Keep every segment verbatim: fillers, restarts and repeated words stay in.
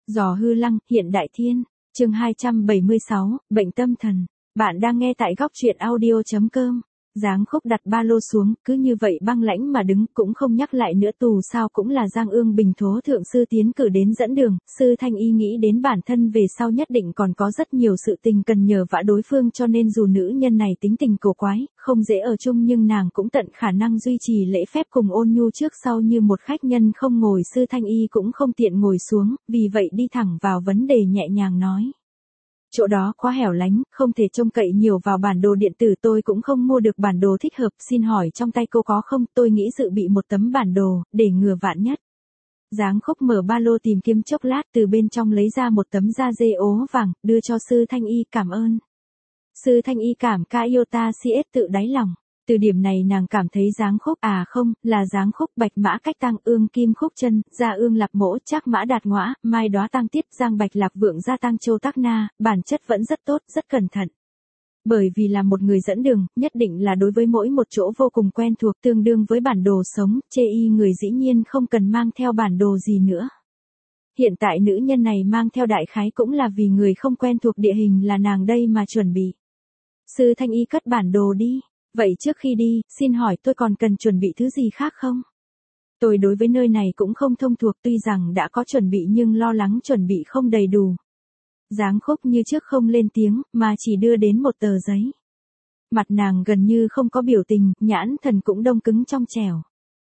Giò hư lăng, hiện đại thiên. Chương hai trăm bảy mươi sáu, bệnh tâm thần. Bạn đang nghe tại góc truyện audio chấm com. Giáng Khúc đặt ba lô xuống, cứ như vậy băng lãnh mà đứng, cũng không nhắc lại nữa, tù sao cũng là Giang Ương Bình Thố thượng sư tiến cử đến dẫn đường. Sư Thanh Y nghĩ đến bản thân về sau nhất định còn có rất nhiều sự tình cần nhờ vả đối phương, cho nên dù nữ nhân này tính tình cổ quái, không dễ ở chung, nhưng nàng cũng tận khả năng duy trì lễ phép cùng ôn nhu trước sau như một khách nhân không ngồi. Sư Thanh Y cũng không tiện ngồi xuống, vì vậy đi thẳng vào vấn đề, nhẹ nhàng nói. Chỗ đó quá hẻo lánh, không thể trông cậy nhiều vào bản đồ điện tử, tôi cũng không mua được bản đồ thích hợp, xin hỏi trong tay cô có không? Tôi nghĩ dự bị một tấm bản đồ, để ngừa vạn nhất. Giáng Khúc mở ba lô tìm kiếm chốc lát, từ bên trong lấy ra một tấm da dê ố vàng, đưa cho Sư Thanh Y. Cảm ơn. Sư Thanh Y cảm ca yêu ta si ết tự đáy lòng. Từ điểm này nàng cảm thấy Giáng Khúc, à không, là Giáng Khúc, bạch mã cách tăng, ương kim khúc chân, gia ương lạp mỗ, trác mã đạt ngõa, mai đóa tăng tiết, giang bạch lạc vượng gia tăng châu tác na, bản chất vẫn rất tốt, rất cẩn thận. Bởi vì là một người dẫn đường, nhất định là đối với mỗi một chỗ vô cùng quen thuộc, tương đương với bản đồ sống, chê y người dĩ nhiên không cần mang theo bản đồ gì nữa. Hiện tại nữ nhân này mang theo đại khái cũng là vì người không quen thuộc địa hình là nàng đây mà chuẩn bị. Sư Thanh Y cất bản đồ đi. Vậy trước khi đi, xin hỏi tôi còn cần chuẩn bị thứ gì khác không? Tôi đối với nơi này cũng không thông thuộc, tuy rằng đã có chuẩn bị nhưng lo lắng chuẩn bị không đầy đủ. Giáng Khúc như trước không lên tiếng, mà chỉ đưa đến một tờ giấy. Mặt nàng gần như không có biểu tình, nhãn thần cũng đông cứng trong trẻo.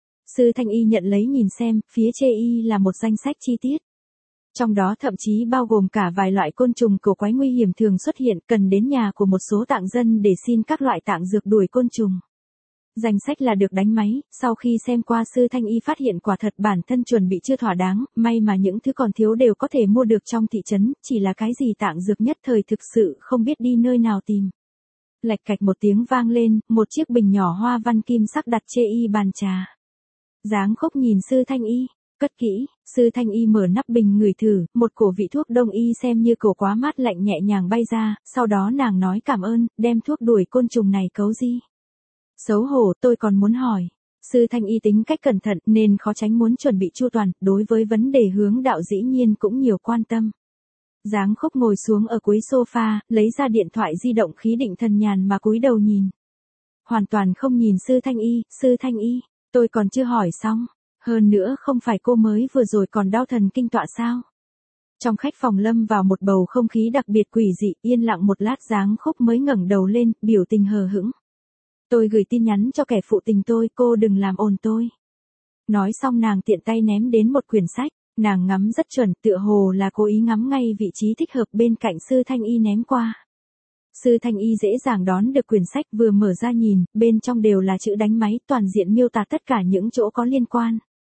Sư Thanh Y nhận lấy nhìn xem, phía chê y là một danh sách chi tiết. Trong đó thậm chí bao gồm cả vài loại côn trùng cổ quái nguy hiểm thường xuất hiện, cần đến nhà của một số tạng dân để xin các loại tạng dược đuổi côn trùng. Danh sách là được đánh máy, sau khi xem qua Sư Thanh Y phát hiện quả thật bản thân chuẩn bị chưa thỏa đáng, may mà những thứ còn thiếu đều có thể mua được trong thị trấn, chỉ là cái gì tạng dược nhất thời thực sự không biết đi nơi nào tìm. Lạch cạch một tiếng vang lên, một chiếc bình nhỏ hoa văn kim sắc đặt chê y bàn trà. Giáng Khúc nhìn Sư Thanh Y. Cất kỹ, Sư Thanh Y mở nắp bình ngửi thử, một cổ vị thuốc đông y xem như cổ quá mát lạnh nhẹ nhàng bay ra, sau đó nàng nói cảm ơn, đem thuốc đuổi côn trùng này cấu gì. Xấu hổ, tôi còn muốn hỏi. Sư Thanh Y tính cách cẩn thận nên khó tránh muốn chuẩn bị chu toàn, đối với vấn đề hướng đạo dĩ nhiên cũng nhiều quan tâm. Giáng Khúc ngồi xuống ở cuối sofa, lấy ra điện thoại di động, khí định thần nhàn mà cúi đầu nhìn. Hoàn toàn không nhìn Sư Thanh Y. Sư Thanh Y, tôi còn chưa hỏi xong. Hơn nữa không phải cô mới vừa rồi còn đau thần kinh tọa sao? Trong khách phòng lâm vào một bầu không khí đặc biệt quỷ dị, yên lặng một lát Giáng Khúc mới ngẩng đầu lên, biểu tình hờ hững. Tôi gửi tin nhắn cho kẻ phụ tình tôi, cô đừng làm ồn tôi. Nói xong nàng tiện tay ném đến một quyển sách, nàng ngắm rất chuẩn, tựa hồ là cố ý ngắm ngay vị trí thích hợp bên cạnh Sư Thanh Y ném qua. Sư Thanh Y dễ dàng đón được quyển sách, vừa mở ra nhìn, bên trong đều là chữ đánh máy, toàn diện miêu tả tất cả những chỗ có liên quan.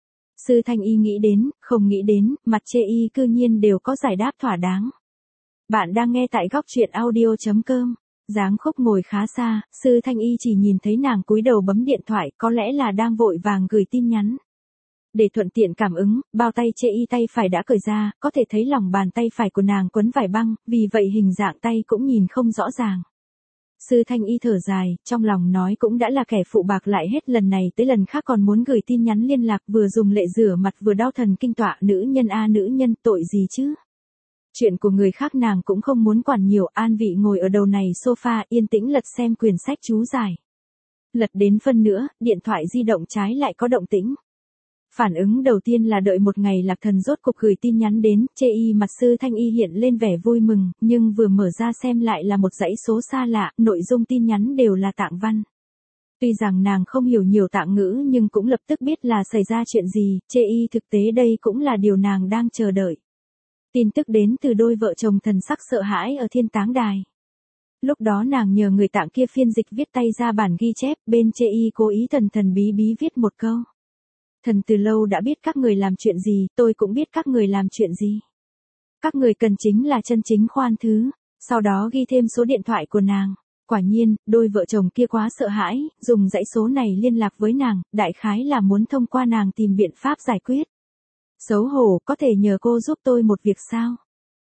Sư Thanh Y nghĩ đến, không nghĩ đến, mặt chê y cư nhiên đều có giải đáp thỏa đáng. Bạn đang nghe tại góc truyện audio chấm com. Giáng Khúc ngồi khá xa, Sư Thanh Y chỉ nhìn thấy nàng cúi đầu bấm điện thoại, có lẽ là đang vội vàng gửi tin nhắn. Để thuận tiện cảm ứng, bao tay chê y tay phải đã cởi ra, có thể thấy lòng bàn tay phải của nàng quấn vải băng, vì vậy hình dạng tay cũng nhìn không rõ ràng. Sư Thanh Y thở dài, trong lòng nói cũng đã là kẻ phụ bạc lại hết lần này tới lần khác còn muốn gửi tin nhắn liên lạc, vừa dùng lệ rửa mặt vừa đau thần kinh tọa, nữ nhân a nữ nhân, tội gì chứ? Chuyện của người khác nàng cũng không muốn quản nhiều, an vị ngồi ở đầu này sofa, yên tĩnh lật xem quyển sách chú giải. Lật đến phân nữa, điện thoại di động trái lại có động tĩnh. Phản ứng đầu tiên là đợi một ngày Lạc Thần rốt cục gửi tin nhắn đến, chê y mặt Sư Thanh Y hiện lên vẻ vui mừng, nhưng vừa mở ra xem lại là một dãy số xa lạ, nội dung tin nhắn đều là tạng văn. Tuy rằng nàng không hiểu nhiều tạng ngữ nhưng cũng lập tức biết là xảy ra chuyện gì, chê y thực tế đây cũng là điều nàng đang chờ đợi. Tin tức đến từ đôi vợ chồng thần sắc sợ hãi ở Thiên Táng Đài. Lúc đó nàng nhờ người tạng kia phiên dịch viết tay ra bản ghi chép, bên chê y cố ý thần thần bí bí viết một câu. Thần từ lâu đã biết các người làm chuyện gì, tôi cũng biết các người làm chuyện gì. Các người cần chính là chân chính khoan thứ, sau đó ghi thêm số điện thoại của nàng. Quả nhiên, đôi vợ chồng kia quá sợ hãi, dùng dãy số này liên lạc với nàng, đại khái là muốn thông qua nàng tìm biện pháp giải quyết. Xấu hổ, có thể nhờ cô giúp tôi một việc sao?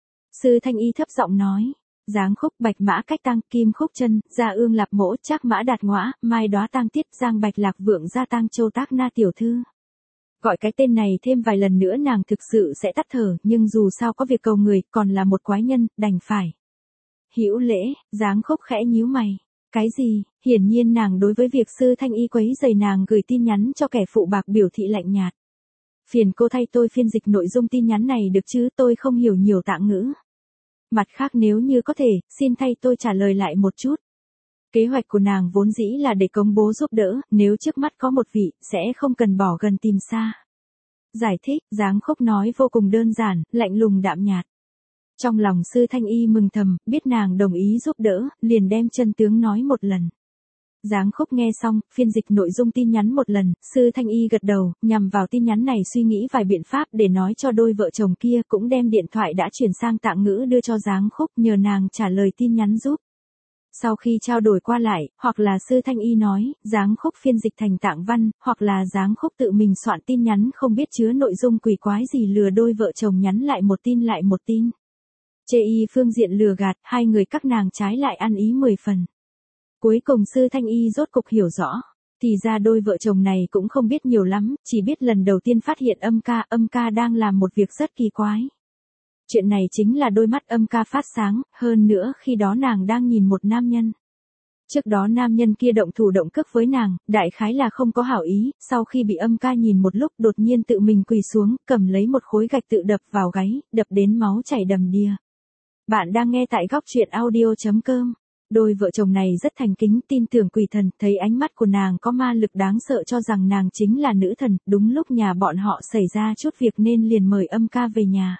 Sư Thanh Y thấp giọng nói. Giáng Khúc, bạch mã cách tăng, kim khúc chân, gia ương lạp mỗ, trác mã đạt ngõa, mai đóa tăng tiết, giang bạch lạc vượng gia tăng châu tác na tiểu thư. Gọi cái tên này thêm vài lần nữa nàng thực sự sẽ tắt thở, nhưng dù sao có việc cầu người, còn là một quái nhân, đành phải. Hữu lễ, Giáng Khúc khẽ nhíu mày. Cái gì? Hiển nhiên nàng đối với việc Sư Thanh Y quấy rầy nàng gửi tin nhắn cho kẻ phụ bạc biểu thị lạnh nhạt. Phiền cô thay tôi phiên dịch nội dung tin nhắn này được chứ, tôi không hiểu nhiều tạng ngữ. Mặt khác nếu như có thể, xin thay tôi trả lời lại một chút. Kế hoạch của nàng vốn dĩ là để công bố giúp đỡ, nếu trước mắt có một vị, sẽ không cần bỏ gần tìm xa. Giải thích, Giáng Khúc nói vô cùng đơn giản, lạnh lùng đạm nhạt. Trong lòng Sư Thanh Y mừng thầm, biết nàng đồng ý giúp đỡ, liền đem chân tướng nói một lần. Giáng Khúc nghe xong, phiên dịch nội dung tin nhắn một lần, Sư Thanh Y gật đầu, nhằm vào tin nhắn này suy nghĩ vài biện pháp để nói cho đôi vợ chồng kia, cũng đem điện thoại đã chuyển sang tạng ngữ đưa cho Giáng Khúc nhờ nàng trả lời tin nhắn giúp. Sau khi trao đổi qua lại, hoặc là Sư Thanh Y nói, Giáng Khúc phiên dịch thành tạng văn, hoặc là Giáng Khúc tự mình soạn tin nhắn không biết chứa nội dung quỷ quái gì lừa đôi vợ chồng nhắn lại một tin lại một tin. Chê y phương diện lừa gạt, hai người các nàng trái lại ăn ý mười phần. Cuối cùng Sư Thanh Y rốt cục hiểu rõ, thì ra đôi vợ chồng này cũng không biết nhiều lắm, chỉ biết lần đầu tiên phát hiện âm ca, âm ca đang làm một việc rất kỳ quái. Chuyện này chính là đôi mắt âm ca phát sáng, hơn nữa khi đó nàng đang nhìn một nam nhân. Trước đó nam nhân kia động thủ động cước với nàng, đại khái là không có hảo ý, sau khi bị âm ca nhìn một lúc đột nhiên tự mình quỳ xuống, cầm lấy một khối gạch tự đập vào gáy, đập đến máu chảy đầm đìa. Bạn đang nghe tại góc truyện audio chấm com. Đôi vợ chồng này rất thành kính tin tưởng quỷ thần, thấy ánh mắt của nàng có ma lực đáng sợ cho rằng nàng chính là nữ thần, đúng lúc nhà bọn họ xảy ra chút việc nên liền mời âm ca về nhà.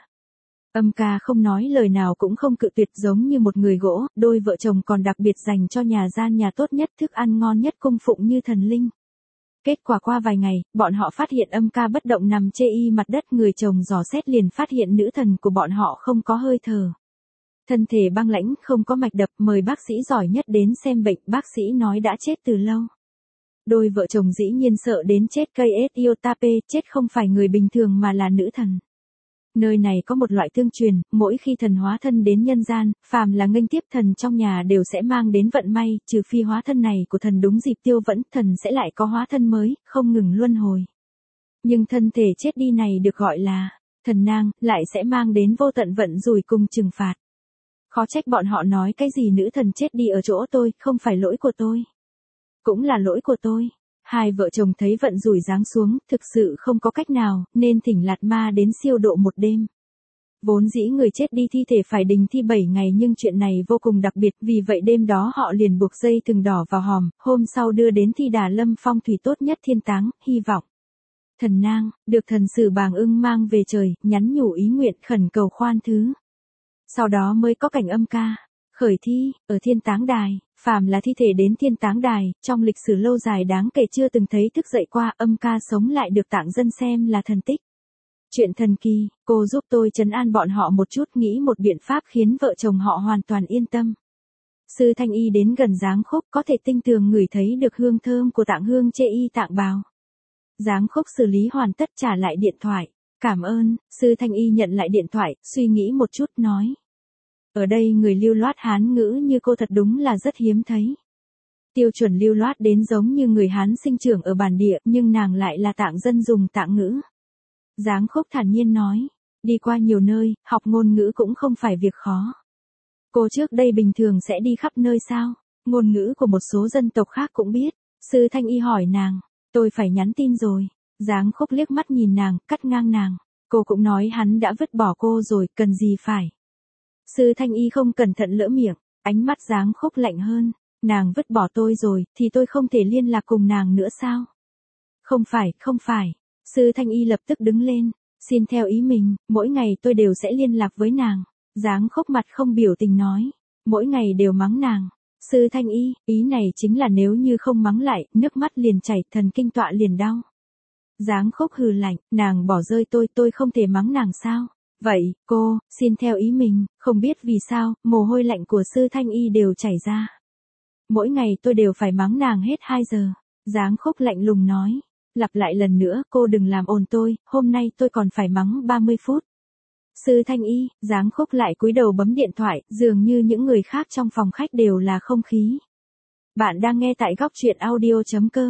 Âm ca không nói lời nào cũng không cự tuyệt giống như một người gỗ, đôi vợ chồng còn đặc biệt dành cho nhà gian nhà tốt nhất thức ăn ngon nhất cung phụng như thần linh. Kết quả qua vài ngày, bọn họ phát hiện âm ca bất động nằm chê y mặt đất, người chồng dò xét liền phát hiện nữ thần của bọn họ không có hơi thở. Thân thể băng lãnh, không có mạch đập, mời bác sĩ giỏi nhất đến xem bệnh, bác sĩ nói đã chết từ lâu. Đôi vợ chồng dĩ nhiên sợ đến chết, cây ết iotape, chết không phải người bình thường mà là nữ thần. Nơi này có một loại tương truyền, mỗi khi thần hóa thân đến nhân gian, phàm là nghênh tiếp thần trong nhà đều sẽ mang đến vận may, trừ phi hóa thân này của thần đúng dịp tiêu vẫn, thần sẽ lại có hóa thân mới, không ngừng luân hồi. Nhưng thân thể chết đi này được gọi là thần nang, lại sẽ mang đến vô tận vận rủi cùng trừng phạt. Khó trách bọn họ nói cái gì nữ thần chết đi ở chỗ tôi, không phải lỗi của tôi. Cũng là lỗi của tôi. Hai vợ chồng thấy vận rủi giáng xuống, thực sự không có cách nào, nên thỉnh Lạt Ma đến siêu độ một đêm. Vốn dĩ người chết đi thi thể phải đình thi bảy ngày nhưng chuyện này vô cùng đặc biệt, vì vậy đêm đó họ liền buộc dây thừng đỏ vào hòm, hôm sau đưa đến thi đà lâm phong thủy tốt nhất thiên táng, hy vọng. Thần nang, được thần sử bàng ưng mang về trời, nhắn nhủ ý nguyện khẩn cầu khoan thứ. Sau đó mới có cảnh âm ca, khởi thi, ở thiên táng đài, phàm là thi thể đến thiên táng đài, trong lịch sử lâu dài đáng kể chưa từng thấy thức dậy qua, âm ca sống lại được tạng dân xem là thần tích. Chuyện thần kỳ, cô giúp tôi trấn an bọn họ một chút, nghĩ một biện pháp khiến vợ chồng họ hoàn toàn yên tâm. Sư Thanh Y đến gần Giáng Khúc có thể tinh tường ngửi thấy được hương thơm của tạng hương chê y tạng bào. Giáng Khúc xử lý hoàn tất trả lại điện thoại. Cảm ơn, Sư Thanh Y nhận lại điện thoại, suy nghĩ một chút nói. Ở đây người lưu loát Hán ngữ như cô thật đúng là rất hiếm thấy. Tiêu chuẩn lưu loát đến giống như người Hán sinh trưởng ở bản địa, nhưng nàng lại là tạng dân dùng tạng ngữ. Giáng Khúc thản nhiên nói, đi qua nhiều nơi, học ngôn ngữ cũng không phải việc khó. Cô trước đây bình thường sẽ đi khắp nơi sao? Ngôn ngữ của một số dân tộc khác cũng biết. Sư Thanh Y hỏi nàng, tôi phải nhắn tin rồi. Giáng Khúc liếc mắt nhìn nàng, cắt ngang nàng. Cô cũng nói hắn đã vứt bỏ cô rồi, cần gì phải. Sư Thanh Y không cẩn thận lỡ miệng, ánh mắt Giáng Khúc lạnh hơn. Nàng vứt bỏ tôi rồi, thì tôi không thể liên lạc cùng nàng nữa sao? Không phải, không phải. Sư Thanh Y lập tức đứng lên. Xin theo ý mình, mỗi ngày tôi đều sẽ liên lạc với nàng. Giáng Khúc mặt không biểu tình nói. Mỗi ngày đều mắng nàng. Sư Thanh Y, ý này chính là nếu như không mắng lại, nước mắt liền chảy, thần kinh tọa liền đau. Giáng Khúc hừ lạnh, nàng bỏ rơi tôi, tôi không thể mắng nàng sao? Vậy, cô, xin theo ý mình, không biết vì sao, mồ hôi lạnh của Sư Thanh Y đều chảy ra. Mỗi ngày tôi đều phải mắng nàng hết hai giờ. Giáng Khúc lạnh lùng nói. Lặp lại lần nữa, cô đừng làm ồn tôi, hôm nay tôi còn phải mắng ba mươi phút. Sư Thanh Y, Giáng Khúc lại cúi đầu bấm điện thoại, dường như những người khác trong phòng khách đều là không khí. Bạn đang nghe tại góc truyện audio chấm com.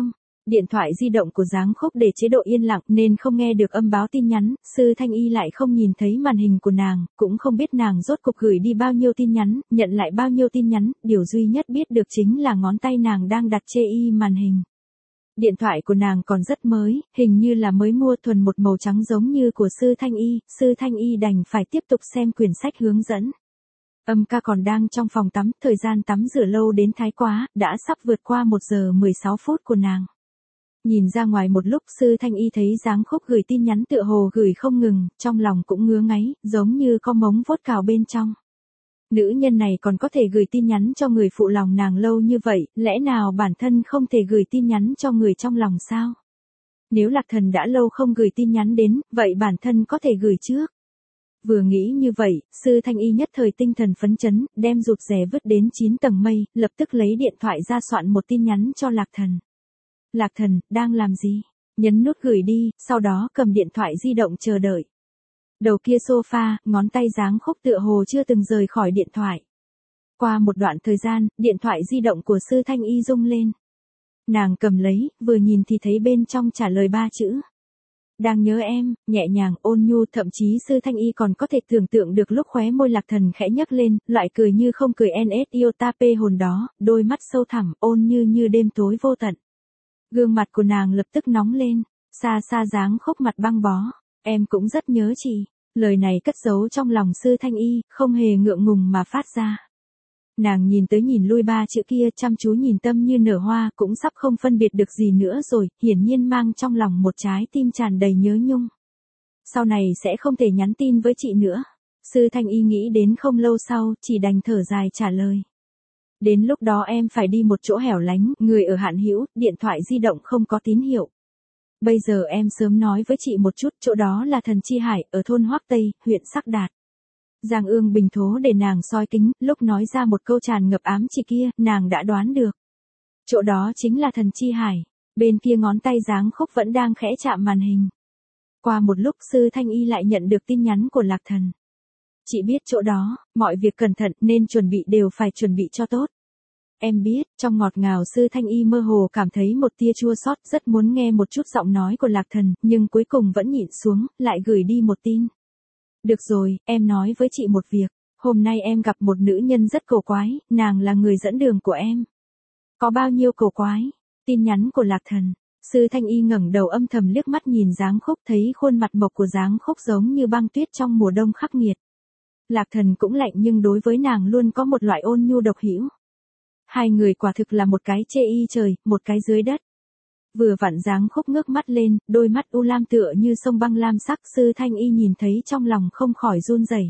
Điện thoại di động của Giáng Khúc để chế độ yên lặng nên không nghe được âm báo tin nhắn, Sư Thanh Y lại không nhìn thấy màn hình của nàng, cũng không biết nàng rốt cuộc gửi đi bao nhiêu tin nhắn, nhận lại bao nhiêu tin nhắn, điều duy nhất biết được chính là ngón tay nàng đang đặt chê y màn hình. Điện thoại của nàng còn rất mới, hình như là mới mua, thuần một màu trắng giống như của Sư Thanh Y, Sư Thanh Y đành phải tiếp tục xem quyển sách hướng dẫn. Âm ca còn đang trong phòng tắm, thời gian tắm rửa lâu đến thái quá, đã sắp vượt qua một giờ mười sáu phút của nàng. Nhìn ra ngoài một lúc, Sư Thanh Y thấy Giáng Khúc gửi tin nhắn tựa hồ gửi không ngừng, trong lòng cũng ngứa ngáy, giống như có mống vuốt cào bên trong. Nữ nhân này còn có thể gửi tin nhắn cho người phụ lòng nàng lâu như vậy, lẽ nào bản thân không thể gửi tin nhắn cho người trong lòng sao? Nếu Lạc Thần đã lâu không gửi tin nhắn đến, vậy bản thân có thể gửi trước. Vừa nghĩ như vậy, Sư Thanh Y nhất thời tinh thần phấn chấn, đem rụt rè vứt đến chín tầng mây, lập tức lấy điện thoại ra soạn một tin nhắn cho Lạc Thần. Lạc Thần, đang làm gì? Nhấn nút gửi đi, sau đó cầm điện thoại di động chờ đợi. Đầu kia sofa, ngón tay Giáng Khúc tựa hồ chưa từng rời khỏi điện thoại. Qua một đoạn thời gian, điện thoại di động của Sư Thanh Y rung lên. Nàng cầm lấy, vừa nhìn thì thấy bên trong trả lời ba chữ. Đang nhớ em, nhẹ nhàng, ôn nhu, thậm chí Sư Thanh Y còn có thể tưởng tượng được lúc khóe môi Lạc Thần khẽ nhấc lên, loại cười như không cười en ét iota pê hồn đó, đôi mắt sâu thẳm, ôn như như đêm tối vô tận. Gương mặt của nàng lập tức nóng lên, xa xa Giáng Khúc mặt băng bó. Em cũng rất nhớ chị. Lời này cất giấu trong lòng Sư Thanh Y, không hề ngượng ngùng mà phát ra. Nàng nhìn tới nhìn lui ba chữ kia, chăm chú nhìn tâm như nở hoa, cũng sắp không phân biệt được gì nữa rồi, hiển nhiên mang trong lòng một trái tim tràn đầy nhớ nhung. Sau này sẽ không thể nhắn tin với chị nữa. Sư Thanh Y nghĩ đến không lâu sau, chỉ đành thở dài trả lời. Đến lúc đó em phải đi một chỗ hẻo lánh, người ở hạn hữu, điện thoại di động không có tín hiệu. Bây giờ em sớm nói với chị một chút, chỗ đó là Thần Chi Hải, ở thôn Hoắc Tây, huyện Sắc Đạt. Giang Ương bình thố để nàng soi kính, lúc nói ra một câu tràn ngập ám chỉ kia, nàng đã đoán được. Chỗ đó chính là Thần Chi Hải, bên kia ngón tay Giáng Khúc vẫn đang khẽ chạm màn hình. Qua một lúc Sư Thanh Y lại nhận được tin nhắn của Lạc Thần. Chị biết chỗ đó, mọi việc cẩn thận nên chuẩn bị đều phải chuẩn bị cho tốt. Em biết, trong ngọt ngào Sư Thanh Y mơ hồ cảm thấy một tia chua xót, rất muốn nghe một chút giọng nói của Lạc Thần, nhưng cuối cùng vẫn nhịn xuống, lại gửi đi một tin. Được rồi, em nói với chị một việc, hôm nay em gặp một nữ nhân rất cổ quái, nàng là người dẫn đường của em. Có bao nhiêu cổ quái? Tin nhắn của Lạc Thần. Sư Thanh Y ngẩng đầu âm thầm liếc mắt nhìn Giáng Khúc, thấy khuôn mặt mộc của Giáng Khúc giống như băng tuyết trong mùa đông khắc nghiệt. Lạc Thần cũng lạnh nhưng đối với nàng luôn có một loại ôn nhu độc hữu. Hai người quả thực là một cái chê y trời, một cái dưới đất. Vừa vặn Giáng Khúc ngước mắt lên, đôi mắt u lam tựa như sông băng lam sắc, Sư Thanh Y nhìn thấy trong lòng không khỏi run rẩy.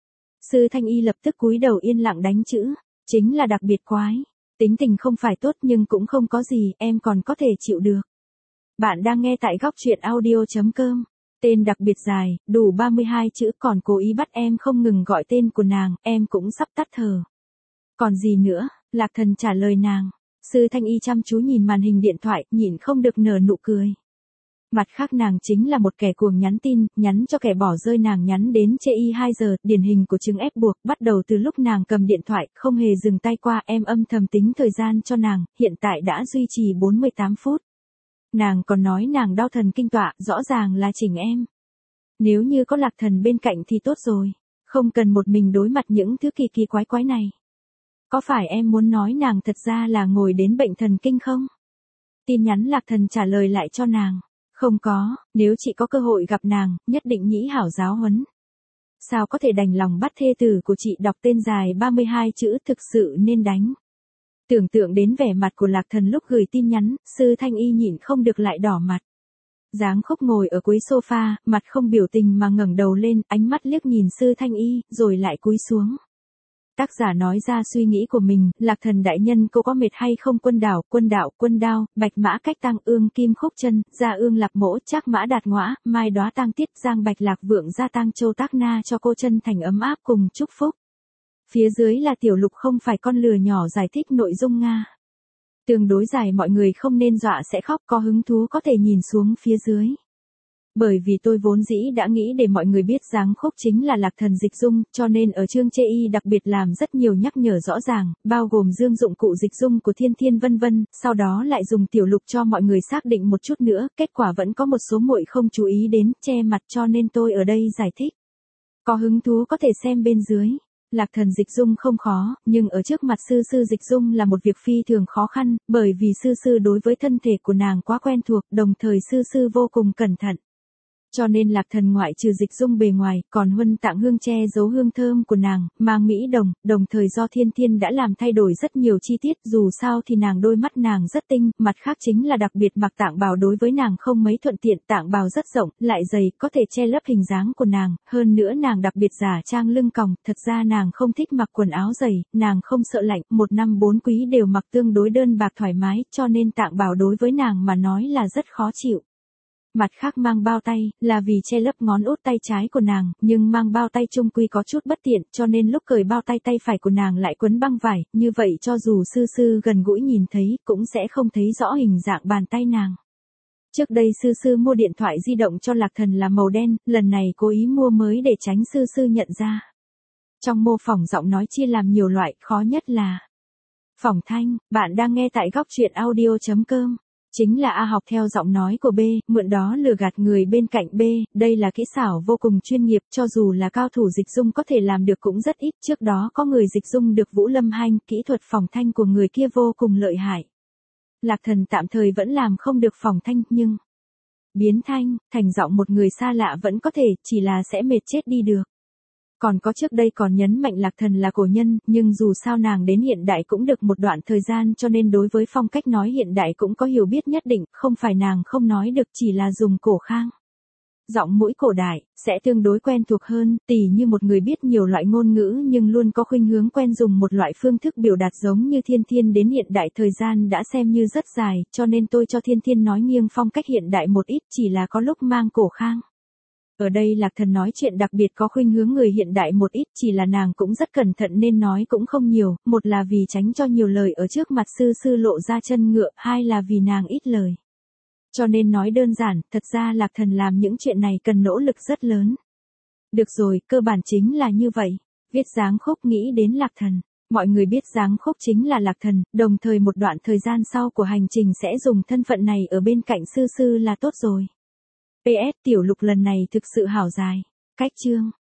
Sư Thanh Y lập tức cúi đầu yên lặng đánh chữ, chính là đặc biệt quái. Tính tình không phải tốt nhưng cũng không có gì, em còn có thể chịu được. Bạn đang nghe tại góc truyện audio chấm com. Tên đặc biệt dài, đủ ba mươi hai chữ, còn cố ý bắt em không ngừng gọi tên của nàng, em cũng sắp tắt thở. Còn gì nữa? Lạc Thần trả lời nàng. Sư Thanh Y chăm chú nhìn màn hình điện thoại, nhịn không được nở nụ cười. Mặt khác nàng chính là một kẻ cuồng nhắn tin, nhắn cho kẻ bỏ rơi nàng nhắn đến chê y hai giờ, điển hình của chứng ép buộc, bắt đầu từ lúc nàng cầm điện thoại, không hề dừng tay qua, em âm thầm tính thời gian cho nàng, hiện tại đã duy trì bốn mươi tám phút. Nàng còn nói nàng đau thần kinh tọa, rõ ràng là chỉnh em. Nếu như có Lạc Thần bên cạnh thì tốt rồi, không cần một mình đối mặt những thứ kỳ kỳ quái quái này. Có phải em muốn nói nàng thật ra là ngồi đến bệnh thần kinh không? Tin nhắn Lạc Thần trả lời lại cho nàng. Không có, nếu chị có cơ hội gặp nàng, nhất định nhĩ hảo giáo huấn. Sao có thể đành lòng bắt thê tử của chị đọc tên dài ba mươi hai chữ, thực sự nên đánh. Tưởng tượng đến vẻ mặt của Lạc Thần lúc gửi tin nhắn, Sư Thanh Y nhịn không được lại đỏ mặt. Giáng Khúc ngồi ở cuối sofa, mặt không biểu tình mà ngẩng đầu lên, ánh mắt liếc nhìn Sư Thanh Y, rồi lại cúi xuống. Tác giả nói ra suy nghĩ của mình, Lạc Thần đại nhân, cô có mệt hay không? Quân đảo, quân đạo, quân đao, bạch mã cách tăng, ương kim khúc chân, gia ương lạc mỗ, trác mã đạt ngõa, mai đóa tang tiết, giang bạch lạc vượng gia tang châu tác na cho cô chân thành ấm áp cùng chúc phúc. Phía dưới là tiểu lục không phải con lừa nhỏ giải thích nội dung Nga. Tương đối dài, mọi người không nên dọa sẽ khóc, có hứng thú có thể nhìn xuống phía dưới. Bởi vì tôi vốn dĩ đã nghĩ để mọi người biết Giáng Khúc chính là Lạc Thần Dịch Dung, cho nên ở chương chê y đặc biệt làm rất nhiều nhắc nhở rõ ràng, bao gồm dương dụng cụ dịch dung của Thiên Thiên vân vân, sau đó lại dùng tiểu lục cho mọi người xác định một chút nữa, kết quả vẫn có một số muội không chú ý đến, che mặt cho nên tôi ở đây giải thích. Có hứng thú có thể xem bên dưới. Lạc Thần Dịch Dung không khó, nhưng ở trước mặt sư sư dịch dung là một việc phi thường khó khăn, bởi vì sư sư đối với thân thể của nàng quá quen thuộc, đồng thời sư sư vô cùng cẩn thận. Cho nên Lạc Thần ngoại trừ dịch dung bề ngoài, còn huân tạng hương che giấu hương thơm của nàng, mang mỹ đồng, đồng thời do Thiên Thiên đã làm thay đổi rất nhiều chi tiết, dù sao thì nàng đôi mắt nàng rất tinh, mặt khác chính là đặc biệt mặc tạng bào đối với nàng không mấy thuận tiện, tạng bào rất rộng, lại dày, có thể che lấp hình dáng của nàng, hơn nữa nàng đặc biệt giả trang lưng còng, thật ra nàng không thích mặc quần áo dày, nàng không sợ lạnh, một năm bốn quý đều mặc tương đối đơn bạc thoải mái, cho nên tạng bào đối với nàng mà nói là rất khó chịu. Mặt khác mang bao tay, là vì che lấp ngón út tay trái của nàng, nhưng mang bao tay chung quy có chút bất tiện, cho nên lúc cởi bao tay tay phải của nàng lại quấn băng vải, như vậy cho dù sư sư gần gũi nhìn thấy, cũng sẽ không thấy rõ hình dạng bàn tay nàng. Trước đây sư sư mua điện thoại di động cho Lạc Thần là màu đen, lần này cố ý mua mới để tránh sư sư nhận ra. Trong mô phỏng giọng nói chia làm nhiều loại, khó nhất là phỏng thanh, bạn đang nghe tại góc truyện audio chấm com. Chính là A học theo giọng nói của B, mượn đó lừa gạt người bên cạnh B, đây là kỹ xảo vô cùng chuyên nghiệp, cho dù là cao thủ dịch dung có thể làm được cũng rất ít, trước đó có người dịch dung được Vũ Lâm Hanh, kỹ thuật phỏng thanh của người kia vô cùng lợi hại. Lạc Thần tạm thời vẫn làm không được phỏng thanh, nhưng biến thanh, thành giọng một người xa lạ vẫn có thể, chỉ là sẽ mệt chết đi được. Còn có trước đây còn nhấn mạnh Lạc Thần là cổ nhân, nhưng dù sao nàng đến hiện đại cũng được một đoạn thời gian cho nên đối với phong cách nói hiện đại cũng có hiểu biết nhất định, không phải nàng không nói được chỉ là dùng cổ khang. Giọng mũi cổ đại, sẽ tương đối quen thuộc hơn, tỉ như một người biết nhiều loại ngôn ngữ nhưng luôn có khuynh hướng quen dùng một loại phương thức biểu đạt giống như Thiên Thiên đến hiện đại thời gian đã xem như rất dài, cho nên tôi cho Thiên Thiên nói nghiêng phong cách hiện đại một ít chỉ là có lúc mang cổ khang. Ở đây Lạc Thần nói chuyện đặc biệt có khuynh hướng người hiện đại một ít, chỉ là nàng cũng rất cẩn thận nên nói cũng không nhiều, một là vì tránh cho nhiều lời ở trước mặt sư sư lộ ra chân ngựa, hai là vì nàng ít lời. Cho nên nói đơn giản, thật ra Lạc Thần làm những chuyện này cần nỗ lực rất lớn. Được rồi, cơ bản chính là như vậy. Viết Giáng Khúc nghĩ đến Lạc Thần. Mọi người biết Giáng Khúc chính là Lạc Thần, đồng thời một đoạn thời gian sau của hành trình sẽ dùng thân phận này ở bên cạnh sư sư là tốt rồi. pê ét tiểu lục lần này thực sự hảo dài. Cách chương.